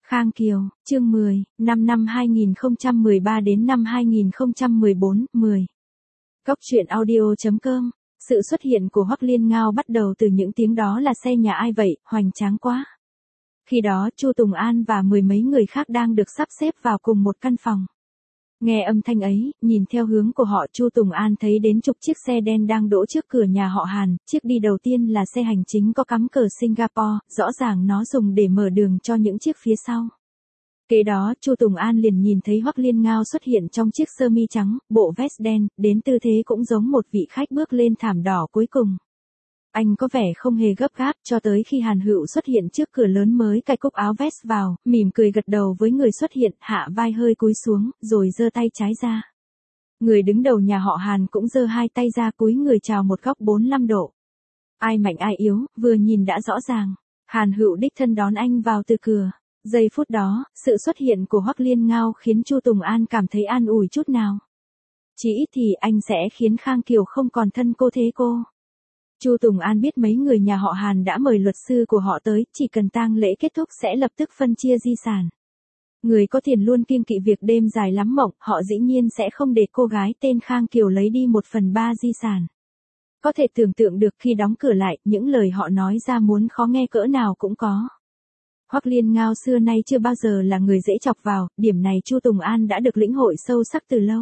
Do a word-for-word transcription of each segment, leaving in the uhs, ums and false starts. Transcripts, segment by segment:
Khang Kiều, chương mười, năm năm hai nghìn không trăm mười ba đến năm hai nghìn không trăm mười bốn, mười. Góc truyện audio chấm com. Sự xuất hiện của Hoắc Liên Ngao bắt đầu từ những tiếng đó là xe nhà ai vậy, hoành tráng quá. Khi đó Chu Tùng An và mười mấy người khác đang được sắp xếp vào cùng một căn phòng. Nghe âm thanh ấy, nhìn theo hướng của họ, Chu Tùng An thấy đến chục chiếc xe đen đang đỗ trước cửa nhà họ Hàn. Chiếc đi đầu tiên là xe hành chính có cắm cờ Singapore, rõ ràng nó dùng để mở đường cho những chiếc phía sau. Kế đó, Chu Tùng An liền nhìn thấy Hoắc Liên Ngao xuất hiện trong chiếc sơ mi trắng, bộ vest đen, đến tư thế cũng giống một vị khách bước lên thảm đỏ cuối cùng. Anh có vẻ không hề gấp gáp, cho tới khi Hàn Hựu xuất hiện trước cửa lớn mới cài cúc áo vest vào, mỉm cười gật đầu với người xuất hiện, hạ vai hơi cúi xuống, rồi giơ tay trái ra. Người đứng đầu nhà họ Hàn cũng giơ hai tay ra cúi người chào một góc bốn mươi lăm độ. Ai mạnh ai yếu, vừa nhìn đã rõ ràng. Hàn Hựu đích thân đón anh vào từ cửa. Giây phút đó, sự xuất hiện của Hoắc Liên Ngao khiến Chu Tùng An cảm thấy an ủi chút nào. Chỉ ít thì anh sẽ khiến Khang Kiều không còn thân cô thế cô. Chu Tùng An biết mấy người nhà họ Hàn đã mời luật sư của họ tới, chỉ cần tang lễ kết thúc sẽ lập tức phân chia di sản. Người có tiền luôn kiêng kỵ việc đêm dài lắm mộng, họ dĩ nhiên sẽ không để cô gái tên Khang Kiều lấy đi một phần ba di sản. Có thể tưởng tượng được khi đóng cửa lại, những lời họ nói ra muốn khó nghe cỡ nào cũng có. Hoắc Liên Ngao xưa nay chưa bao giờ là người dễ chọc vào, điểm này Chu Tùng An đã được lĩnh hội sâu sắc từ lâu.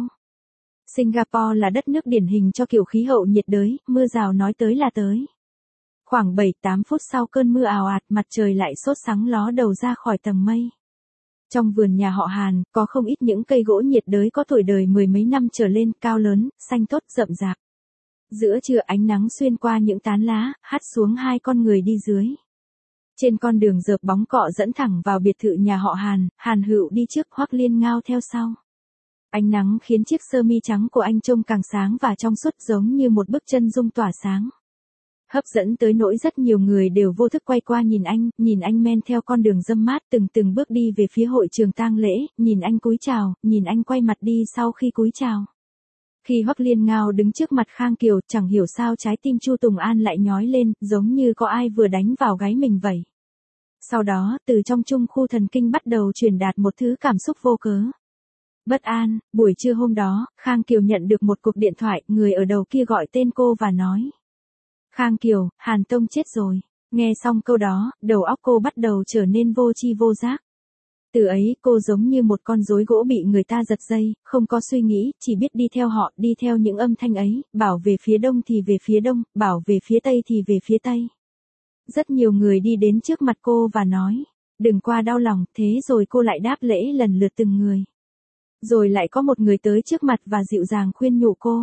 Singapore là đất nước điển hình cho kiểu khí hậu nhiệt đới, mưa rào nói tới là tới. Khoảng bảy tám phút sau cơn mưa ào ạt, mặt trời lại sốt sáng ló đầu ra khỏi tầng mây. Trong vườn nhà họ Hàn, có không ít những cây gỗ nhiệt đới có tuổi đời mười mấy năm trở lên, cao lớn, xanh tốt, rậm rạp. Giữa trưa ánh nắng xuyên qua những tán lá, hắt xuống hai con người đi dưới. Trên con đường rợp bóng cọ dẫn thẳng vào biệt thự nhà họ Hàn, Hàn Hựu đi trước, Hoắc Liên Ngao theo sau. Ánh nắng khiến chiếc sơ mi trắng của anh trông càng sáng và trong suốt, giống như một bức chân dung tỏa sáng. Hấp dẫn tới nỗi rất nhiều người đều vô thức quay qua nhìn anh, nhìn anh men theo con đường râm mát từng từng bước đi về phía hội trường tang lễ, nhìn anh cúi chào, nhìn anh quay mặt đi sau khi cúi chào. Khi Hoắc Liên Ngao đứng trước mặt Khang Kiều, chẳng hiểu sao trái tim Chu Tùng An lại nhói lên, giống như có ai vừa đánh vào gáy mình vậy. Sau đó, từ trong trung khu thần kinh bắt đầu truyền đạt một thứ cảm xúc vô cớ. Bất an. Buổi trưa hôm đó, Khang Kiều nhận được một cuộc điện thoại, người ở đầu kia gọi tên cô và nói. Khang Kiều, Hàn Tông chết rồi. Nghe xong câu đó, đầu óc cô bắt đầu trở nên vô tri vô giác. Từ ấy, cô giống như một con rối gỗ bị người ta giật dây, không có suy nghĩ, chỉ biết đi theo họ, đi theo những âm thanh ấy, bảo về phía đông thì về phía đông, bảo về phía tây thì về phía tây. Rất nhiều người đi đến trước mặt cô và nói, đừng qua đau lòng, thế rồi cô lại đáp lễ lần lượt từng người. Rồi lại có một người tới trước mặt và dịu dàng khuyên nhủ cô.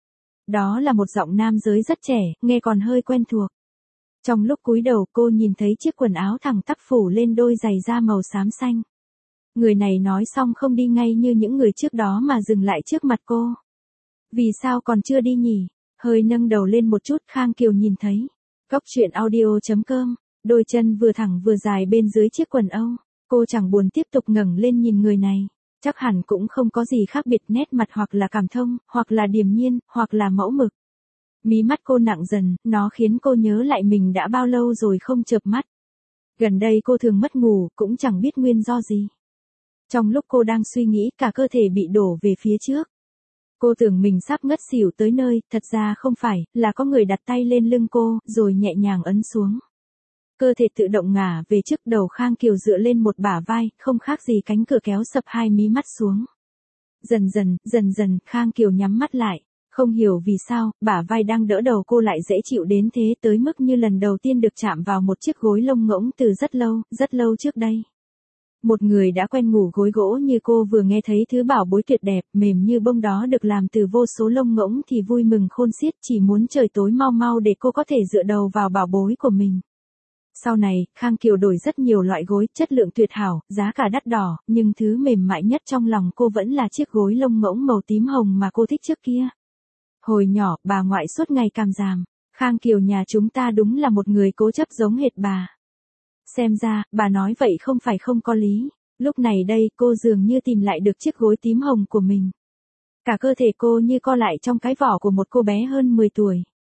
Đó là một giọng nam giới rất trẻ, nghe còn hơi quen thuộc. Trong lúc cúi đầu cô nhìn thấy chiếc quần áo thẳng tắp phủ lên đôi giày da màu xám xanh. Người này nói xong không đi ngay như những người trước đó mà dừng lại trước mặt cô. Vì sao còn chưa đi nhỉ? Hơi nâng đầu lên một chút, Khang Kiều nhìn thấy. Góc truyện audio chấm com, đôi chân vừa thẳng vừa dài bên dưới chiếc quần âu. Cô chẳng buồn tiếp tục ngẩng lên nhìn người này. Chắc hẳn cũng không có gì khác biệt, nét mặt hoặc là cảm thông, hoặc là điềm nhiên, hoặc là mẫu mực. Mí mắt cô nặng dần, nó khiến cô nhớ lại mình đã bao lâu rồi không chợp mắt. Gần đây cô thường mất ngủ, cũng chẳng biết nguyên do gì. Trong lúc cô đang suy nghĩ, cả cơ thể bị đổ về phía trước. Cô tưởng mình sắp ngất xỉu tới nơi, thật ra không phải, là có người đặt tay lên lưng cô, rồi nhẹ nhàng ấn xuống. Cơ thể tự động ngả về trước, đầu Khang Kiều dựa lên một bả vai, không khác gì cánh cửa kéo sập hai mí mắt xuống. Dần dần, dần dần, Khang Kiều nhắm mắt lại. Không hiểu vì sao, bả vai đang đỡ đầu cô lại dễ chịu đến thế, tới mức như lần đầu tiên được chạm vào một chiếc gối lông ngỗng từ rất lâu, rất lâu trước đây. Một người đã quen ngủ gối gỗ như cô vừa nghe thấy thứ bảo bối tuyệt đẹp, mềm như bông đó được làm từ vô số lông ngỗng thì vui mừng khôn xiết, chỉ muốn trời tối mau mau để cô có thể dựa đầu vào bảo bối của mình. Sau này, Khang Kiều đổi rất nhiều loại gối, chất lượng tuyệt hảo, giá cả đắt đỏ, nhưng thứ mềm mại nhất trong lòng cô vẫn là chiếc gối lông ngỗng màu tím hồng mà cô thích trước kia. Hồi nhỏ, bà ngoại suốt ngày càm ràm. Khang Kiều nhà chúng ta đúng là một người cố chấp giống hệt bà. Xem ra, bà nói vậy không phải không có lý. Lúc này đây, cô dường như tìm lại được chiếc gối tím hồng của mình. Cả cơ thể cô như co lại trong cái vỏ của một cô bé hơn mười tuổi.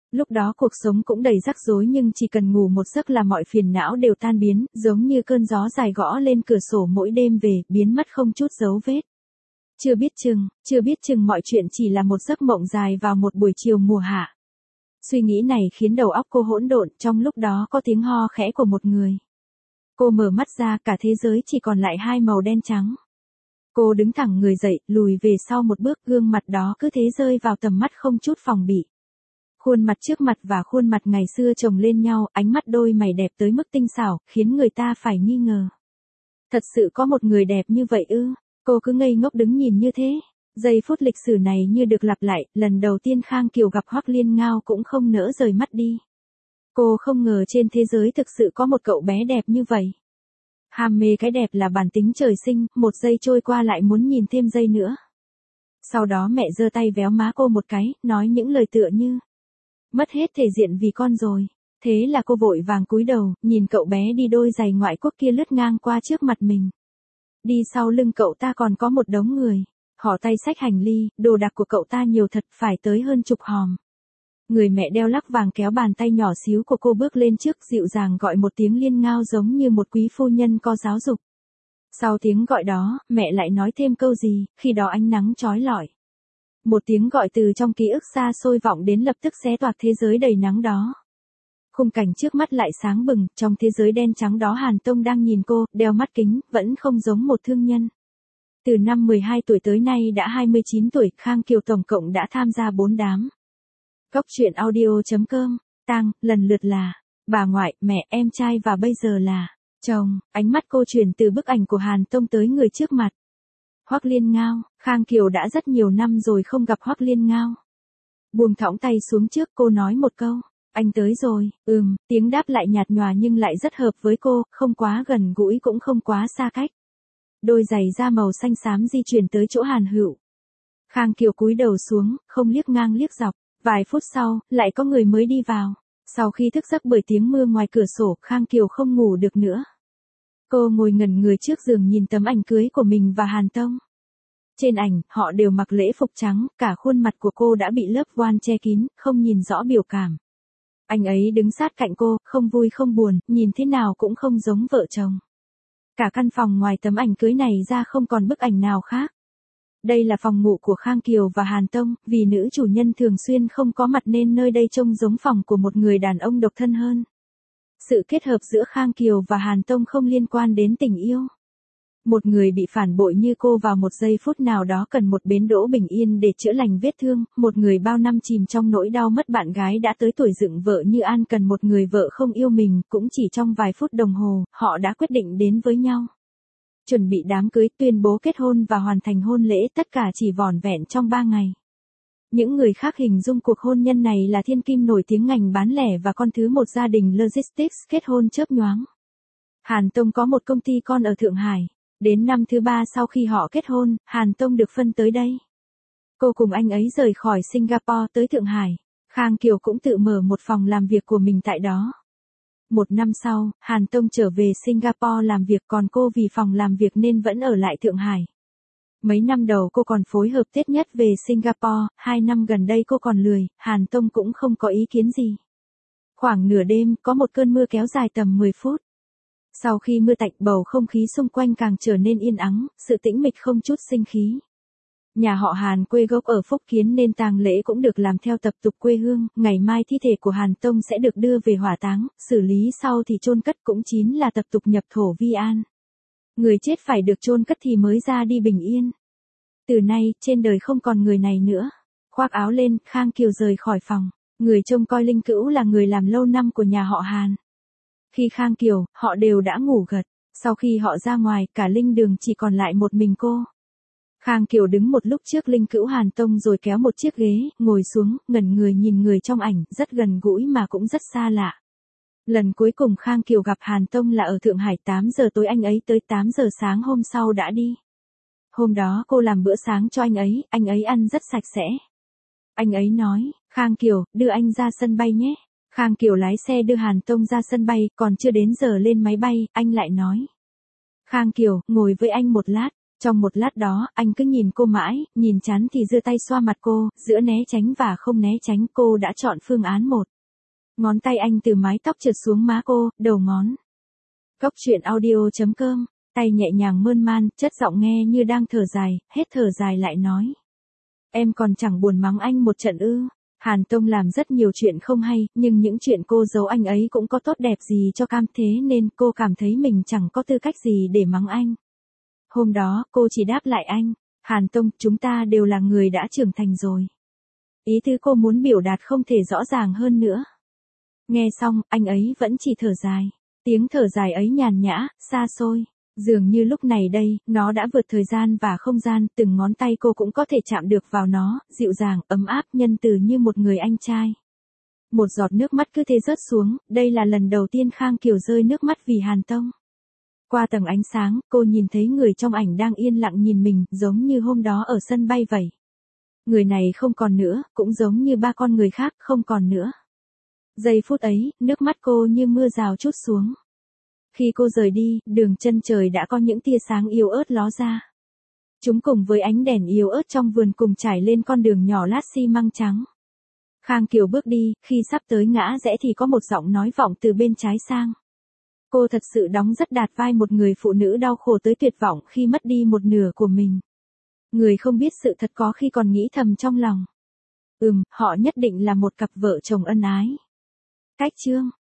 Lúc đó cuộc sống cũng đầy rắc rối nhưng chỉ cần ngủ một giấc là mọi phiền não đều tan biến, giống như cơn gió dài gõ lên cửa sổ mỗi đêm về, biến mất không chút dấu vết. Chưa biết chừng, chưa biết chừng mọi chuyện chỉ là một giấc mộng dài vào một buổi chiều mùa hạ. Suy nghĩ này khiến đầu óc cô hỗn độn, trong lúc đó có tiếng ho khẽ của một người. Cô mở mắt ra, cả thế giới chỉ còn lại hai màu đen trắng. Cô đứng thẳng người dậy, lùi về sau một bước, gương mặt đó cứ thế rơi vào tầm mắt không chút phòng bị. Khuôn mặt trước mặt và khuôn mặt ngày xưa chồng lên nhau, ánh mắt đôi mày đẹp tới mức tinh xảo, khiến người ta phải nghi ngờ. Thật sự có một người đẹp như vậy ư? Cô cứ ngây ngốc đứng nhìn như thế. Giây phút lịch sử này như được lặp lại, lần đầu tiên Khang Kiều gặp Hoắc Liên Ngao cũng không nỡ rời mắt đi. Cô không ngờ trên thế giới thực sự có một cậu bé đẹp như vậy. Ham mê cái đẹp là bản tính trời sinh, một giây trôi qua lại muốn nhìn thêm giây nữa. Sau đó mẹ giơ tay véo má cô một cái, nói những lời tựa như mất hết thể diện vì con rồi. Thế là cô vội vàng cúi đầu, nhìn cậu bé đi đôi giày ngoại quốc kia lướt ngang qua trước mặt mình. Đi sau lưng cậu ta còn có một đống người. Họ tay xách hành ly, đồ đạc của cậu ta nhiều thật, phải tới hơn chục hòm. Người mẹ đeo lắc vàng kéo bàn tay nhỏ xíu của cô bước lên trước, dịu dàng gọi một tiếng Liên Ngao giống như một quý phu nhân có giáo dục. Sau tiếng gọi đó, mẹ lại nói thêm câu gì, khi đó ánh nắng chói lọi. Một tiếng gọi từ trong ký ức xa xôi vọng đến lập tức xé toạc thế giới đầy nắng đó. Khung cảnh trước mắt lại sáng bừng, trong thế giới đen trắng đó Hàn Tông đang nhìn cô, đeo mắt kính, vẫn không giống một thương nhân. Từ năm mười hai tuổi tới nay đã hai mươi chín tuổi, Khang Kiều tổng cộng đã tham gia bốn đám. Góc truyện audio chấm com, tang, lần lượt là bà ngoại, mẹ, em trai và bây giờ là chồng. Ánh mắt cô chuyển từ bức ảnh của Hàn Tông tới người trước mặt. Hoắc Liên Ngao. Khang Kiều đã rất nhiều năm rồi không gặp Hoắc Liên Ngao. Buông thõng tay xuống trước, cô nói một câu, anh tới rồi. Ừm, tiếng đáp lại nhạt nhòa nhưng lại rất hợp với cô, không quá gần gũi cũng không quá xa cách. Đôi giày da màu xanh xám di chuyển tới chỗ Hàn Hựu. Khang Kiều cúi đầu xuống, không liếc ngang liếc dọc. Vài phút sau, lại có người mới đi vào. Sau khi thức giấc bởi tiếng mưa ngoài cửa sổ, Khang Kiều không ngủ được nữa. Cô ngồi ngẩn người trước giường nhìn tấm ảnh cưới của mình và Hàn Tông. Trên ảnh, họ đều mặc lễ phục trắng, cả khuôn mặt của cô đã bị lớp voan che kín, không nhìn rõ biểu cảm. Anh ấy đứng sát cạnh cô, không vui không buồn, nhìn thế nào cũng không giống vợ chồng. Cả căn phòng ngoài tấm ảnh cưới này ra không còn bức ảnh nào khác. Đây là phòng ngủ của Khang Kiều và Hàn Tông, vì nữ chủ nhân thường xuyên không có mặt nên nơi đây trông giống phòng của một người đàn ông độc thân hơn. Sự kết hợp giữa Khang Kiều và Hàn Tông không liên quan đến tình yêu. Một người bị phản bội như cô vào một giây phút nào đó cần một bến đỗ bình yên để chữa lành vết thương, một người bao năm chìm trong nỗi đau mất bạn gái đã tới tuổi dựng vợ như An cần một người vợ không yêu mình, cũng chỉ trong vài phút đồng hồ, họ đã quyết định đến với nhau. Chuẩn bị đám cưới, tuyên bố kết hôn và hoàn thành hôn lễ, tất cả chỉ vỏn vẹn trong ba ngày. Những người khác hình dung cuộc hôn nhân này là thiên kim nổi tiếng ngành bán lẻ và con thứ một gia đình logistics kết hôn chớp nhoáng. Hàn Tông có một công ty con ở Thượng Hải. Đến năm thứ ba sau khi họ kết hôn, Hàn Tông được phân tới đây. Cô cùng anh ấy rời khỏi Singapore tới Thượng Hải. Khang Kiều cũng tự mở một phòng làm việc của mình tại đó. Một năm sau, Hàn Tông trở về Singapore làm việc, còn cô vì phòng làm việc nên vẫn ở lại Thượng Hải. Mấy năm đầu cô còn phối hợp Tết nhất về Singapore, hai năm gần đây cô còn lười, Hàn Tông cũng không có ý kiến gì. Khoảng nửa đêm, có một cơn mưa kéo dài tầm mười phút. Sau khi mưa tạnh, bầu không khí xung quanh càng trở nên yên ắng, sự tĩnh mịch không chút sinh khí. Nhà họ Hàn quê gốc ở Phúc Kiến nên tang lễ cũng được làm theo tập tục quê hương, ngày mai thi thể của Hàn Tông sẽ được đưa về hỏa táng, xử lý sau thì chôn cất, cũng chính là tập tục nhập thổ vi an. Người chết phải được chôn cất thì mới ra đi bình yên. Từ nay, trên đời không còn người này nữa. Khoác áo lên, Khang Kiều rời khỏi phòng. Người trông coi Linh Cữu là người làm lâu năm của nhà họ Hàn. Khi Khang Kiều, họ đều đã ngủ gật. Sau khi họ ra ngoài, cả Linh Đường chỉ còn lại một mình cô. Khang Kiều đứng một lúc trước Linh Cữu Hàn Tông rồi kéo một chiếc ghế, ngồi xuống, ngẩn người nhìn người trong ảnh, rất gần gũi mà cũng rất xa lạ. Lần cuối cùng Khang Kiều gặp Hàn Tông là ở Thượng Hải, tám giờ tối anh ấy tới, tám giờ sáng hôm sau đã đi. Hôm đó cô làm bữa sáng cho anh ấy, anh ấy ăn rất sạch sẽ. Anh ấy nói, Khang Kiều, đưa anh ra sân bay nhé. Khang Kiều lái xe đưa Hàn Tông ra sân bay, còn chưa đến giờ lên máy bay, anh lại nói. Khang Kiều, ngồi với anh một lát. Trong một lát đó, anh cứ nhìn cô mãi, nhìn chán thì giơ tay xoa mặt cô, giữa né tránh và không né tránh cô đã chọn phương án một. Ngón tay anh từ mái tóc trượt xuống má cô, đầu ngón. Cốc truyện audio chấm com, tay nhẹ nhàng mơn man, chất giọng nghe như đang thở dài, hết thở dài lại nói. Em còn chẳng buồn mắng anh một trận ư. Hàn Tông làm rất nhiều chuyện không hay, nhưng những chuyện cô giấu anh ấy cũng có tốt đẹp gì cho cam, thế nên cô cảm thấy mình chẳng có tư cách gì để mắng anh. Hôm đó, cô chỉ đáp lại anh, Hàn Tông, chúng ta đều là người đã trưởng thành rồi. Ý tứ cô muốn biểu đạt không thể rõ ràng hơn nữa. Nghe xong, anh ấy vẫn chỉ thở dài. Tiếng thở dài ấy nhàn nhã, xa xôi. Dường như lúc này đây, nó đã vượt thời gian và không gian, từng ngón tay cô cũng có thể chạm được vào nó, dịu dàng, ấm áp, nhân từ như một người anh trai. Một giọt nước mắt cứ thế rớt xuống, đây là lần đầu tiên Khang Kiều rơi nước mắt vì Hàn Tông. Qua tầng ánh sáng, cô nhìn thấy người trong ảnh đang yên lặng nhìn mình, giống như hôm đó ở sân bay vậy. Người này không còn nữa, cũng giống như ba con người khác, không còn nữa. Giây phút ấy, nước mắt cô như mưa rào trút xuống. Khi cô rời đi, đường chân trời đã có những tia sáng yếu ớt ló ra. Chúng cùng với ánh đèn yếu ớt trong vườn cùng trải lên con đường nhỏ lát xi măng trắng. Khang Kiều bước đi, khi sắp tới ngã rẽ thì có một giọng nói vọng từ bên trái sang. Cô thật sự đóng rất đạt vai một người phụ nữ đau khổ tới tuyệt vọng khi mất đi một nửa của mình. Người không biết sự thật có khi còn nghĩ thầm trong lòng. Ừm, họ nhất định là một cặp vợ chồng ân ái. Cách chương